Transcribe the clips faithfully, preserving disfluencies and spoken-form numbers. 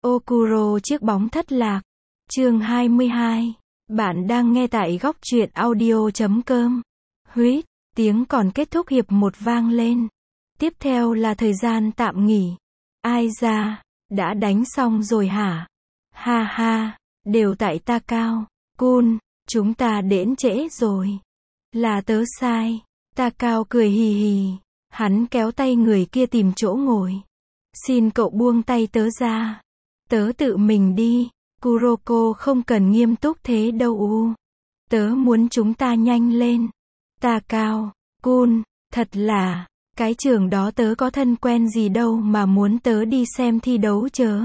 Okuro chiếc bóng thất lạc. Chương hai mươi hai. Bạn đang nghe tại góc truyện audio chấm com. Huýt, tiếng còn kết thúc hiệp một vang lên. Tiếp theo là thời gian tạm nghỉ. Ai ra, đã đánh xong rồi hả? Ha ha, đều tại ta Cao. Kun, chúng ta đến trễ rồi. Là tớ sai. Ta Cao cười hì hì. Hắn kéo tay người kia tìm chỗ ngồi. Xin cậu buông tay tớ ra. Tớ tự mình đi. Kuroko không cần nghiêm túc thế đâu u. Tớ muốn chúng ta nhanh lên. Ta Cao, Kun, thật là, cái trường đó tớ có thân quen gì đâu mà muốn tớ đi xem thi đấu chớ.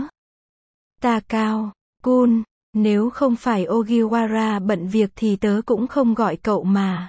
Ta Cao, Kun, nếu không phải Ogiwara bận việc thì tớ cũng không gọi cậu mà.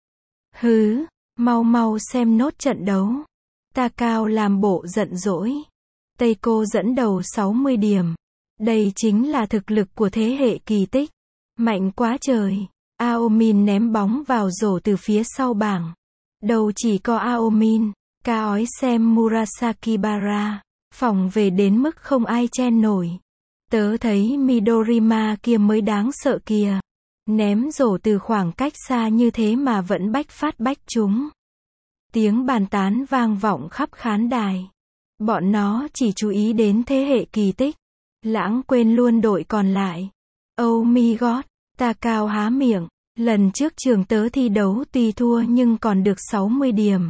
Hứ, mau mau xem nốt trận đấu. Ta Cao làm bộ giận dỗi. Teiko dẫn đầu sáu mươi điểm. Đây chính là thực lực của thế hệ kỳ tích. Mạnh quá trời. Aomin ném bóng vào rổ từ phía sau bảng. Đầu chỉ có Aomin. Ca ói xem Murasakibara. Phòng về đến mức không ai chen nổi. Tớ thấy Midorima kia mới đáng sợ kìa. Ném rổ từ khoảng cách xa như thế mà vẫn bách phát bách trúng. Tiếng bàn tán vang vọng khắp khán đài. Bọn nó chỉ chú ý đến thế hệ kỳ tích. Lãng quên luôn đội còn lại. Oh my god, ta Cao há miệng. Lần trước trường tớ thi đấu tuy thua nhưng còn được sáu mươi điểm.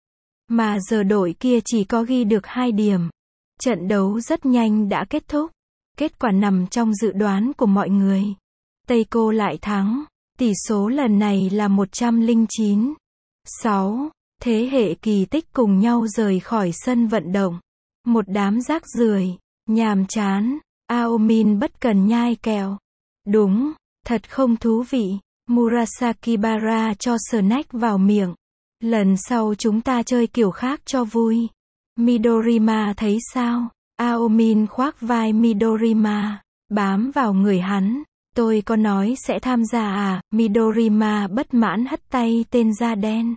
Mà giờ đội kia chỉ có ghi được hai điểm. Trận đấu rất nhanh đã kết thúc. Kết quả nằm trong dự đoán của mọi người. Teiko lại thắng. Tỷ số lần này là một trăm lẻ chín. sáu. Thế hệ kỳ tích cùng nhau rời khỏi sân vận động. Một đám rác rưởi, nhàm chán. Aomin bất cần nhai kẹo. Đúng, thật không thú vị. Murasakibara cho snack vào miệng. Lần sau chúng ta chơi kiểu khác cho vui. Midorima thấy sao? Aomin khoác vai Midorima, bám vào người hắn. Tôi có nói sẽ tham gia à? Midorima bất mãn hất tay tên da đen.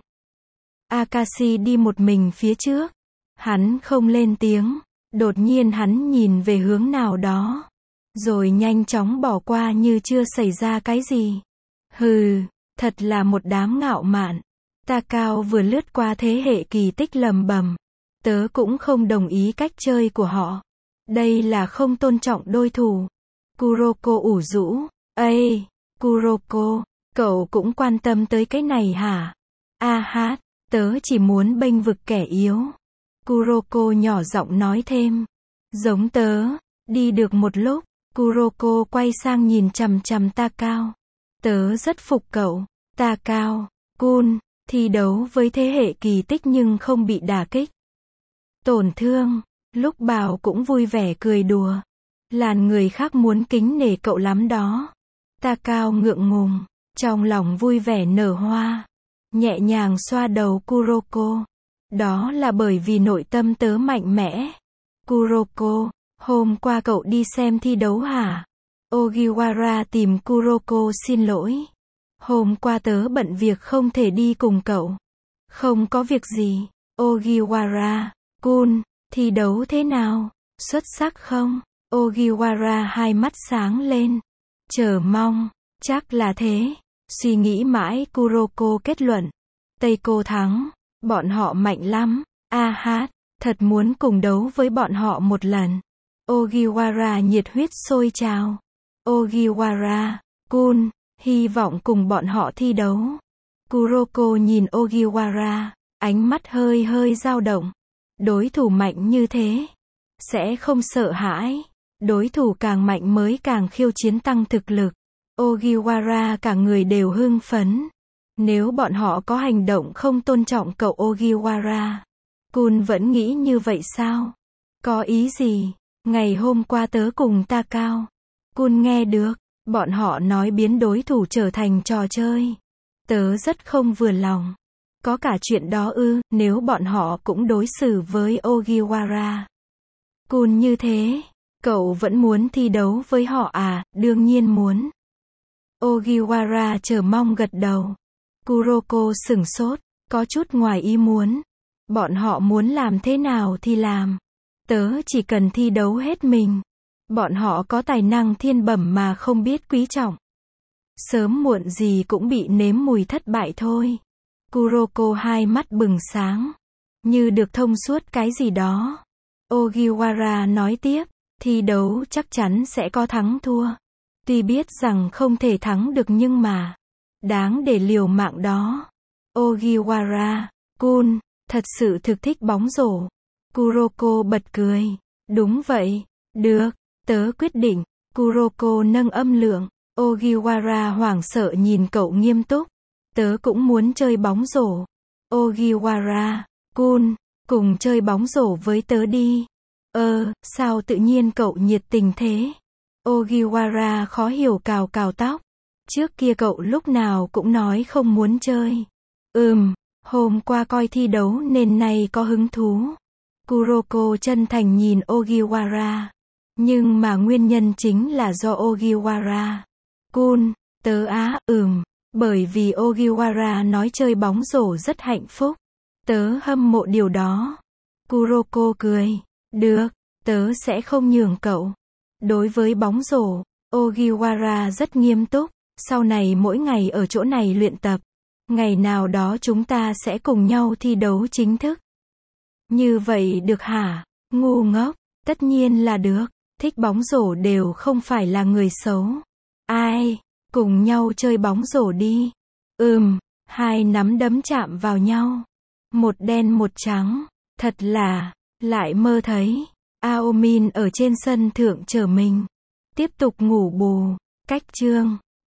Akashi đi một mình phía trước. Hắn không lên tiếng. Đột nhiên hắn nhìn về hướng nào đó. Rồi nhanh chóng bỏ qua như chưa xảy ra cái gì. Hừ, thật là một đám ngạo mạn. Ta Cao vừa lướt qua thế hệ kỳ tích lầm bầm. Tớ cũng không đồng ý cách chơi của họ. Đây là không tôn trọng đối thủ. Kuroko ủ rũ. Ê, Kuroko, cậu cũng quan tâm tới cái này hả? A hát, tớ chỉ muốn bênh vực kẻ yếu. Kuroko nhỏ giọng nói thêm. Giống tớ. Đi được một lúc, Kuroko quay sang nhìn chằm chằm Ta Cao. Tớ rất phục cậu. Ta Cao, Kun, thi đấu với thế hệ kỳ tích nhưng không bị đả kích. Tổn thương. Lúc bảo cũng vui vẻ cười đùa. Làn người khác muốn kính nể cậu lắm đó. Ta Cao ngượng ngùng. Trong lòng vui vẻ nở hoa. Nhẹ nhàng xoa đầu Kuroko. Đó là bởi vì nội tâm tớ mạnh mẽ. Kuroko, hôm qua cậu đi xem thi đấu hả? Ogiwara tìm Kuroko xin lỗi. Hôm qua tớ bận việc không thể đi cùng cậu. Không có việc gì. Ogiwara, Kun, thi đấu thế nào? Xuất sắc không? Ogiwara hai mắt sáng lên. Chờ mong. Chắc là thế. Suy nghĩ mãi Kuroko kết luận. Teiko thắng. Bọn họ mạnh lắm. A hát, thật muốn cùng đấu với bọn họ một lần. Ogiwara nhiệt huyết sôi trào. Ogiwara, Kun, hy vọng cùng bọn họ thi đấu. Kuroko nhìn Ogiwara, ánh mắt hơi hơi dao động. Đối thủ mạnh như thế, sẽ không sợ hãi. Đối thủ càng mạnh mới càng khiêu chiến tăng thực lực. Ogiwara cả người đều hưng phấn. Nếu bọn họ có hành động không tôn trọng cậu Ogiwara. Kun vẫn nghĩ như vậy sao? Có ý gì? Ngày hôm qua tớ cùng Ta Cao. Kun nghe được. Bọn họ nói biến đối thủ trở thành trò chơi. Tớ rất không vừa lòng. Có cả chuyện đó ư, nếu bọn họ cũng đối xử với Ogiwara. Kun như thế. Cậu vẫn muốn thi đấu với họ à? Đương nhiên muốn. Ogiwara chờ mong gật đầu. Kuroko sửng sốt, có chút ngoài ý muốn. Bọn họ muốn làm thế nào thì làm. Tớ chỉ cần thi đấu hết mình. Bọn họ có tài năng thiên bẩm mà không biết quý trọng. Sớm muộn gì cũng bị nếm mùi thất bại thôi. Kuroko hai mắt bừng sáng, như được thông suốt cái gì đó. Ogiwara nói tiếp, thi đấu chắc chắn sẽ có thắng thua. Tuy biết rằng không thể thắng được nhưng mà, đáng để liều mạng đó. Ogiwara, Kun, thật sự thực thích bóng rổ. Kuroko bật cười. Đúng vậy, được, tớ quyết định. Kuroko nâng âm lượng. Ogiwara hoảng sợ nhìn cậu nghiêm túc. Tớ cũng muốn chơi bóng rổ. Ogiwara, Kun, cùng chơi bóng rổ với tớ đi. Ơ, sao tự nhiên cậu nhiệt tình thế? Ogiwara khó hiểu cào cào tóc. Trước kia cậu lúc nào cũng nói không muốn chơi. Ừm, hôm qua coi thi đấu nên nay có hứng thú. Kuroko chân thành nhìn Ogiwara. Nhưng mà nguyên nhân chính là do Ogiwara. Kun, tớ á, ừm, bởi vì Ogiwara nói chơi bóng rổ rất hạnh phúc. Tớ hâm mộ điều đó. Kuroko cười. Được, tớ sẽ không nhường cậu. Đối với bóng rổ, Ogiwara rất nghiêm túc. Sau này mỗi ngày ở chỗ này luyện tập. Ngày nào đó chúng ta sẽ cùng nhau thi đấu chính thức. Như vậy được hả? Ngu ngốc, tất nhiên là được. Thích bóng rổ đều không phải là người xấu. Ai, cùng nhau chơi bóng rổ đi. Ừm, hai nắm đấm chạm vào nhau. Một đen một trắng. Thật là, lại mơ thấy. Aomin ở trên sân thượng chờ mình. Tiếp tục ngủ bù. Cách chương